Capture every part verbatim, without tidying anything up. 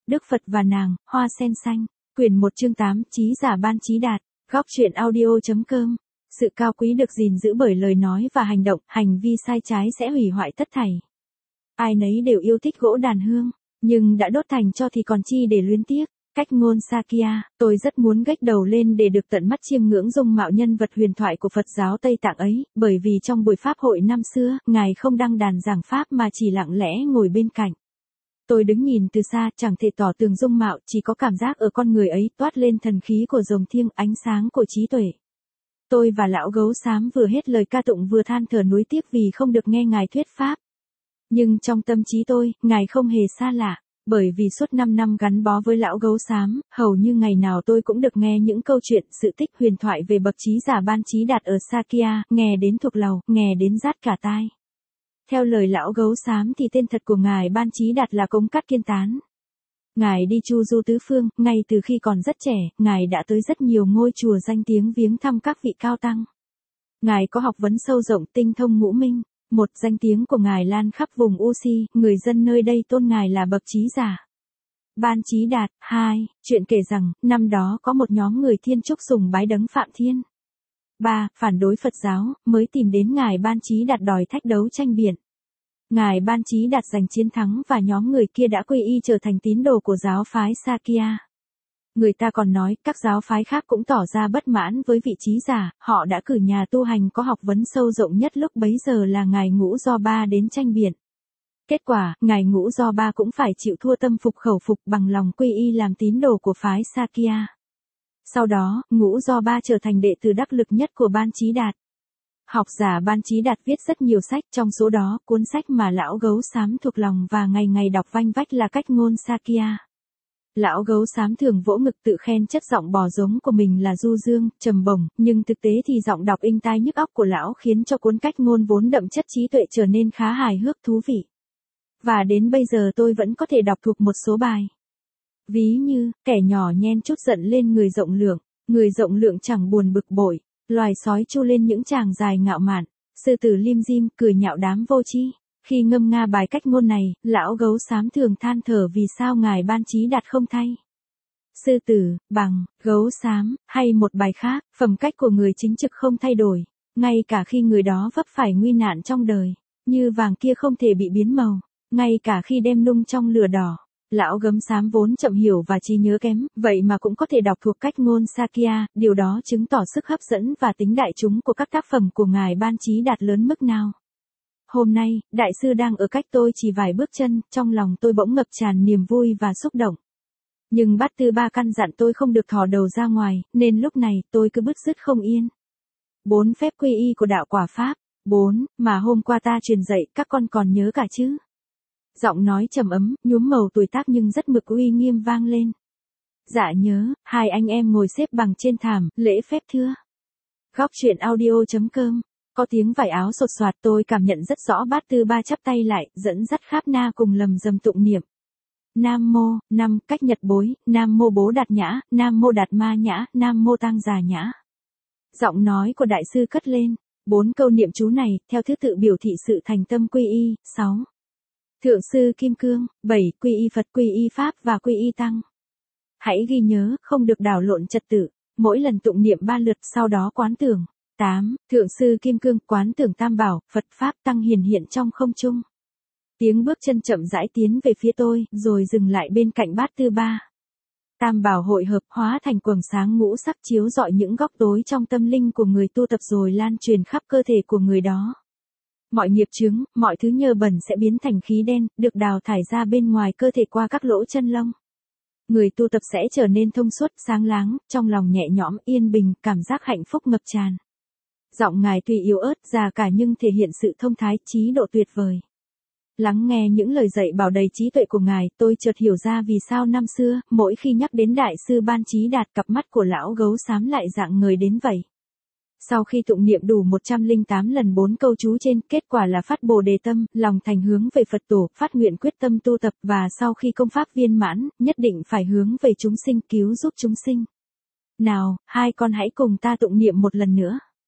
Đức Phật và nàng, hoa sen xanh. Quyển một chương tám, Trí giả ban trí đạt. Góc truyện audio.com. Sự cao quý được gìn giữ bởi lời nói và hành động, hành vi sai trái sẽ hủy hoại tất thảy. Ai nấy đều yêu thích gỗ đàn hương, nhưng đã đốt thành tro thì còn chi để luyến tiếc. Cách ngôn Sakya, tôi rất muốn gách đầu lên để được tận mắt chiêm ngưỡng dung mạo nhân vật huyền thoại của Phật giáo Tây Tạng ấy, bởi vì trong buổi pháp hội năm xưa, Ngài không đăng đàn giảng pháp mà chỉ lặng lẽ ngồi bên cạnh. Tôi đứng nhìn từ xa, chẳng thể tỏ tường dung mạo, chỉ có cảm giác ở con người ấy toát lên thần khí của rồng thiêng, ánh sáng của trí tuệ. Tôi và lão gấu xám vừa hết lời ca tụng vừa than thở nuối tiếc vì không được nghe Ngài thuyết pháp. Nhưng trong tâm trí tôi, Ngài không hề xa lạ. Bởi vì suốt năm năm gắn bó với lão gấu xám, hầu như ngày nào tôi cũng được nghe những câu chuyện, sự tích huyền thoại về bậc trí giả ban trí đạt ở Sakya, nghe đến thuộc lầu, nghe đến rát cả tai. Theo lời lão gấu xám thì tên thật của Ngài ban trí đạt là Cống Cát Kiên Tán. Ngài đi chu du tứ phương, ngay từ khi còn rất trẻ, Ngài đã tới rất nhiều ngôi chùa danh tiếng viếng thăm các vị cao tăng. Ngài có học vấn sâu rộng, tinh thông ngũ minh. Một, danh tiếng của Ngài lan khắp vùng Usi, người dân nơi đây tôn Ngài là bậc trí giả. Ban trí đạt. Hai, chuyện kể rằng, năm đó có một nhóm người thiên trúc sùng bái đấng Phạm Thiên. Ba, phản đối Phật giáo, mới tìm đến Ngài ban trí đạt đòi thách đấu tranh biện. Ngài ban trí đạt giành chiến thắng và nhóm người kia đã quy y trở thành tín đồ của giáo phái Sakya. Người ta còn nói, các giáo phái khác cũng tỏ ra bất mãn với vị trí giả, họ đã cử nhà tu hành có học vấn sâu rộng nhất lúc bấy giờ là Ngài Ngũ Do Ba đến tranh biện. Kết quả, Ngài Ngũ Do Ba cũng phải chịu thua tâm phục khẩu phục bằng lòng quy y làm tín đồ của phái Sakya. Sau đó, Ngũ Do Ba trở thành đệ tử đắc lực nhất của ban trí đạt. Học giả ban trí đạt viết rất nhiều sách, trong số đó, cuốn sách mà lão gấu xám thuộc lòng và ngày ngày đọc vanh vách là Cách ngôn Sakya. Lão gấu xám thường vỗ ngực tự khen chất giọng bò giống của mình là du dương, trầm bổng, nhưng thực tế thì giọng đọc inh tai nhức óc của lão khiến cho cuốn Cách ngôn vốn đậm chất trí tuệ trở nên khá hài hước thú vị. Và đến bây giờ tôi vẫn có thể đọc thuộc một số bài. Ví như, kẻ nhỏ nhen chút giận lên người rộng lượng, người rộng lượng chẳng buồn bực bội, loài sói chu lên những tràng dài ngạo mạn, sư tử lim dim cười nhạo đám vô tri. Khi ngâm nga bài Cách ngôn này, lão gấu xám thường than thở vì sao Ngài ban trí đạt không thay. Sư tử, bằng, gấu xám, hay một bài khác, phẩm cách của người chính trực không thay đổi, ngay cả khi người đó vấp phải nguy nạn trong đời, như vàng kia không thể bị biến màu, ngay cả khi đem nung trong lửa đỏ. Lão gấm xám vốn chậm hiểu và trí nhớ kém, vậy mà cũng có thể đọc thuộc Cách ngôn Sakya, điều đó chứng tỏ sức hấp dẫn và tính đại chúng của các tác phẩm của Ngài ban trí đạt lớn mức nào. Hôm nay, đại sư đang ở cách tôi chỉ vài bước chân, trong lòng tôi bỗng ngập tràn niềm vui và xúc động. Nhưng Bát Tư Ba căn dặn tôi không được thò đầu ra ngoài, nên lúc này tôi cứ bứt rứt không yên. Bốn phép quy y của đạo quả Pháp. Bốn, mà hôm qua ta truyền dạy, các con còn nhớ cả chứ? Giọng nói trầm ấm, nhuốm màu tuổi tác nhưng rất mực uy nghiêm vang lên. Dạ nhớ, hai anh em ngồi xếp bằng trên thảm, lễ phép thưa. Góc truyện audio.com. Có tiếng vải áo sột soạt, tôi cảm nhận rất rõ Bát Tư Ba chắp tay lại, dẫn dắt Kháp Na cùng lầm rầm tụng niệm. Nam mô, năm cách nhật bối, Nam mô Bố Đạt Nhã, Nam mô Đạt Ma Nhã, Nam mô Tăng Già Nhã. Giọng nói của đại sư cất lên, bốn câu niệm chú này, theo thứ tự biểu thị sự thành tâm quy y. Sáu. Thượng sư Kim Cương. Bảy. Quy y Phật, quy y Pháp và quy y Tăng. Hãy ghi nhớ, không được đảo lộn trật tự, mỗi lần tụng niệm ba lượt, sau đó quán tưởng. Tám. Thượng sư Kim Cương, quán tưởng Tam Bảo, Phật Pháp Tăng hiển hiện trong không trung. Tiếng bước chân chậm rãi tiến về phía tôi, rồi dừng lại bên cạnh Bát Tư Ba. Tam Bảo hội hợp hóa thành quầng sáng ngũ sắc chiếu rọi những góc tối trong tâm linh của người tu tập rồi lan truyền khắp cơ thể của người đó. Mọi nghiệp chướng, mọi thứ nhơ bẩn sẽ biến thành khí đen, được đào thải ra bên ngoài cơ thể qua các lỗ chân lông. Người tu tập sẽ trở nên thông suốt, sáng láng, trong lòng nhẹ nhõm, yên bình, cảm giác hạnh phúc ngập tràn. Giọng Ngài tuy yếu ớt, già cả nhưng thể hiện sự thông thái, trí độ tuyệt vời. Lắng nghe những lời dạy bảo đầy trí tuệ của Ngài, tôi chợt hiểu ra vì sao năm xưa, mỗi khi nhắc đến đại sư ban trí đạt, cặp mắt của lão gấu xám lại rạng ngời đến vậy. Sau khi tụng niệm đủ một trăm lẻ tám lần bốn câu chú trên, kết quả là phát Bồ Đề tâm, lòng thành hướng về Phật Tổ, phát nguyện quyết tâm tu tập và sau khi công pháp viên mãn, nhất định phải hướng về chúng sinh, cứu giúp chúng sinh. Nào, hai con hãy cùng ta tụng niệm một lần nữa.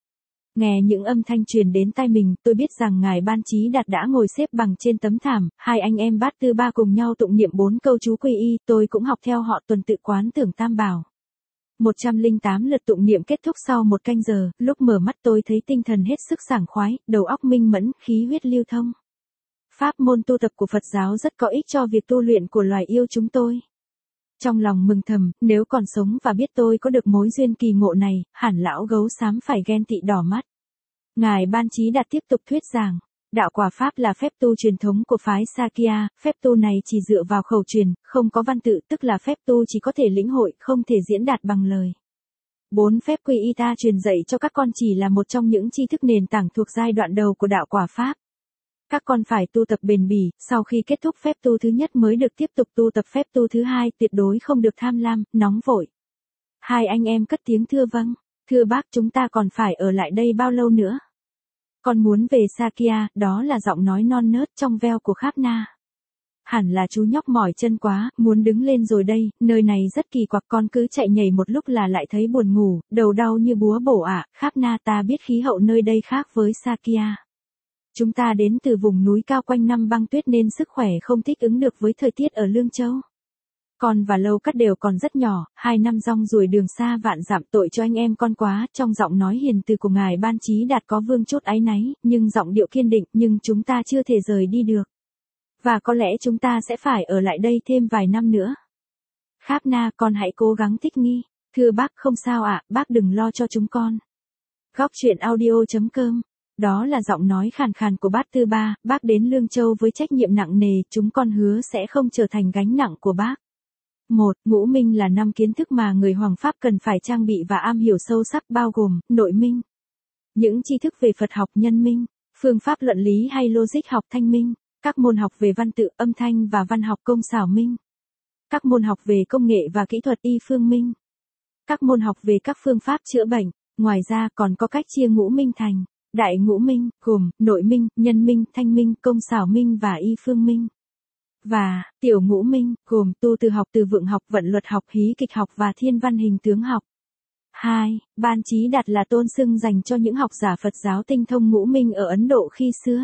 Nghe những âm thanh truyền đến tai mình, tôi biết rằng ngài Ban Chí Đạt đã ngồi xếp bằng trên tấm thảm, hai anh em Bát Tư Ba cùng nhau tụng niệm bốn câu chú quy y, tôi cũng học theo họ tuần tự quán tưởng tam bảo. một trăm lẻ tám lượt tụng niệm kết thúc sau một canh giờ, lúc mở mắt tôi thấy tinh thần hết sức sảng khoái, đầu óc minh mẫn, khí huyết lưu thông. Pháp môn tu tập của Phật giáo rất có ích cho việc tu luyện của loài yêu chúng tôi. Trong lòng mừng thầm, nếu còn sống và biết tôi có được mối duyên kỳ ngộ này, hẳn lão gấu xám phải ghen tị đỏ mắt. Ngài Ban Chí Đạt tiếp tục thuyết giảng. Đạo quả Pháp là phép tu truyền thống của phái Sakya, phép tu này chỉ dựa vào khẩu truyền, không có văn tự, tức là phép tu chỉ có thể lĩnh hội, không thể diễn đạt bằng lời. Bốn phép quy y ta truyền dạy cho các con chỉ là một trong những tri thức nền tảng thuộc giai đoạn đầu của đạo quả Pháp. Các con phải tu tập bền bỉ, sau khi kết thúc phép tu thứ nhất mới được tiếp tục tu tập phép tu thứ hai, tuyệt đối không được tham lam, nóng vội. Hai anh em cất tiếng thưa vâng, thưa bác, chúng ta còn phải ở lại đây bao lâu nữa? Con muốn về Sakya, đó là giọng nói non nớt trong veo của Kháp Na. Hẳn là chú nhóc mỏi chân quá, muốn đứng lên rồi đây, nơi này rất kỳ quặc, con cứ chạy nhảy một lúc là lại thấy buồn ngủ, đầu đau như búa bổ ạ. À. Kháp Na, ta biết khí hậu nơi đây khác với Sakya. Chúng ta đến từ vùng núi cao quanh năm băng tuyết nên sức khỏe không thích ứng được với thời tiết ở Lương Châu. Con và Lâu Cắt đều còn rất nhỏ, hai năm rong ruổi đường xa vạn dặm, tội cho anh em con quá. Trong giọng nói hiền từ của ngài Ban Chí Đạt có vương chút áy náy, nhưng giọng điệu kiên định, nhưng chúng ta chưa thể rời đi được. Và có lẽ chúng ta sẽ phải ở lại đây thêm vài năm nữa. Kháp Na, con hãy cố gắng thích nghi. Thưa bác, không sao ạ, bác đừng lo cho chúng con. Góc truyện audio chấm com. Đó là giọng nói khàn khàn của Bát Tư Ba, bác đến Lương Châu với trách nhiệm nặng nề, chúng con hứa sẽ không trở thành gánh nặng của bác. một. Ngũ minh là năm kiến thức mà người Hoàng Pháp cần phải trang bị và am hiểu sâu sắc, bao gồm nội minh, những tri thức về Phật học, nhân minh, phương pháp luận lý hay logic học, thanh minh, các môn học về văn tự, âm thanh và văn học, công xảo minh, các môn học về công nghệ và kỹ thuật, y phương minh, các môn học về các phương pháp chữa bệnh. Ngoài ra còn có cách chia ngũ minh thành đại ngũ minh, gồm nội minh, nhân minh, thanh minh, công xảo minh và y phương minh. Và tiểu ngũ minh, gồm tu từ học, từ vựng học, vận luật học, hí kịch học và thiên văn hình tướng học. hai. Ban Chí Đạt là tôn xưng dành cho những học giả Phật giáo tinh thông ngũ minh ở Ấn Độ khi xưa.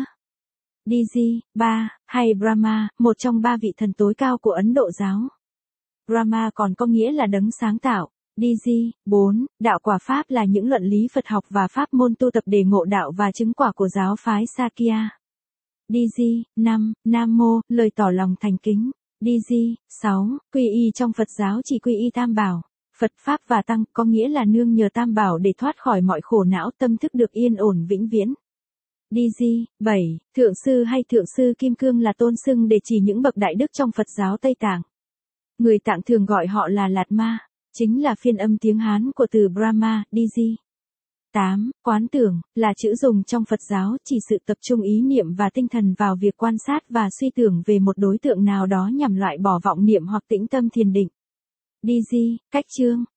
Diji, ba, hay Brahma, một trong ba vị thần tối cao của Ấn Độ giáo. Brahma còn có nghĩa là đấng sáng tạo. Diji, bốn. Đạo quả Pháp là những luận lý Phật học và pháp môn tu tập để ngộ đạo và chứng quả của giáo phái Sakya. Diji, năm. Nam Mô, lời tỏ lòng thành kính. Diji, sáu. Quy y trong Phật giáo chỉ quy y tam bảo, Phật Pháp và Tăng, có nghĩa là nương nhờ tam bảo để thoát khỏi mọi khổ não, tâm thức được yên ổn vĩnh viễn. Diji, bảy. Thượng sư hay Thượng sư Kim Cương là tôn xưng để chỉ những bậc đại đức trong Phật giáo Tây Tạng. Người Tạng thường gọi họ là Lạt Ma, chính là phiên âm tiếng Hán của từ Brahma, Diji. tám. Quán tưởng, là chữ dùng trong Phật giáo chỉ sự tập trung ý niệm và tinh thần vào việc quan sát và suy tưởng về một đối tượng nào đó nhằm loại bỏ vọng niệm hoặc tĩnh tâm thiền định. Diji, cách chương.